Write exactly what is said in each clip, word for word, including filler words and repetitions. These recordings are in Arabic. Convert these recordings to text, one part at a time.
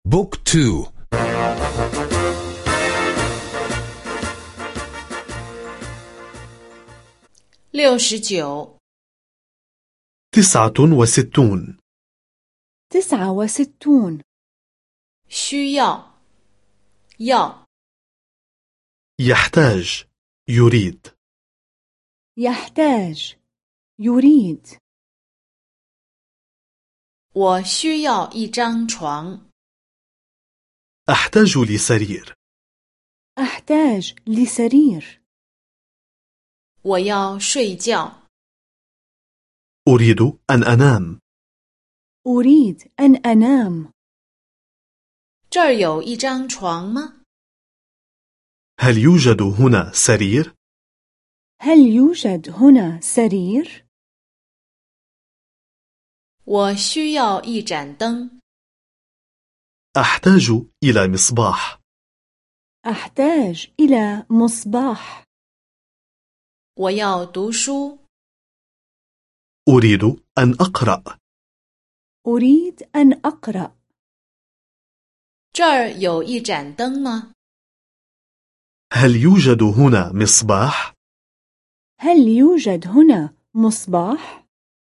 بوك تو. 六十九， تسعة وستون. تسعة وستون. 需要，要， يحتاج، يريد. يحتاج، يريد. 我需要一张床。 أحتاج لسرير. أحتاج لسرير. 我要睡觉。 أريد أن أنام. أريد أن أنام. 这儿有一张床吗？ هل يوجد هنا سرير؟ هل يوجد هنا سرير؟ 我需要一盏灯。 أحتاج إلى مصباح. أحتاج إلى مصباح. 我要读书。 أريد أن أقرأ. أريد أن أقرأ. 这儿有一盏灯吗？ هل يوجد هنا مصباح؟ هل يوجد هنا مصباح؟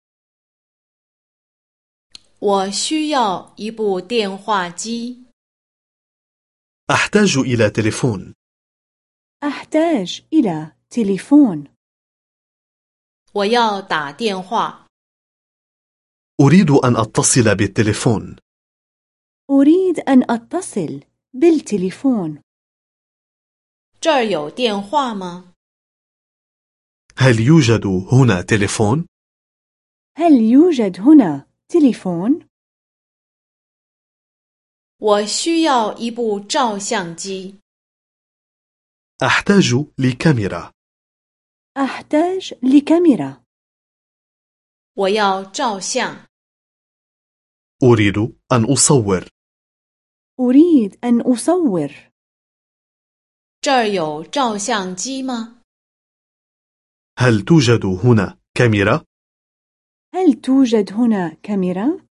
我需要一部电话机。 أحتاج إلى تليفون. أحتاج إلى تليفون. 我要打电话。 أريد أن أتصل بالتليفون. أريد أن أتصل بالتليفون. 这儿有电话吗？ هل يوجد هنا تليفون؟ هل يوجد هنا تليفون؟ 我需要一部照相机。 أحتاج لكاميرا. أحتاج لكاميرا. 我要照相。 أريد أن أصور. أريد أن أصور. 这儿有照相机吗？ هل توجد هنا كاميرا؟ هل توجد هنا كاميرا؟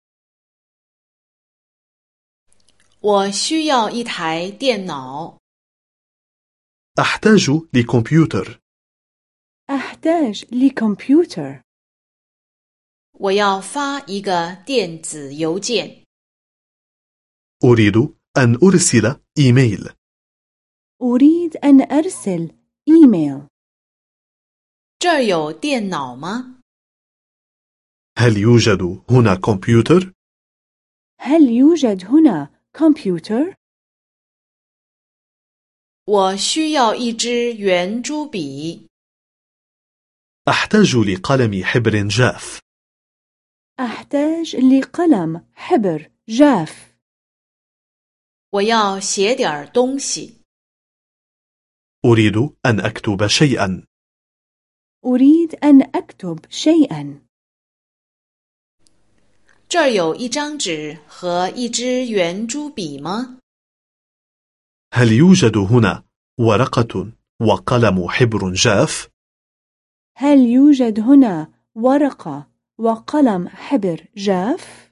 我需要一台电脑。 أحتاج لكمبيوتر. أحتاج لكمبيوتر. 我要发一个电子邮件。 أريد أن أرسل إيميل. أريد أن أرسل إيميل. 这儿有电脑吗？ هل يوجد هنا كمبيوتر؟ هل يوجد هنا كمبيوتر؟ 我需要一支圆珠笔。 أحتاج لقلم حبر جاف. أحتاج لقلم حبر جاف. 我要写点东西。 أريد أن أكتب شيئا. أريد أن أكتب شيئا. 这儿有一张纸和一支圆珠笔吗？ هل يوجد هنا ورقة وقلم حبر جاف؟ هل يوجد هنا ورقة وقلم حبر جاف؟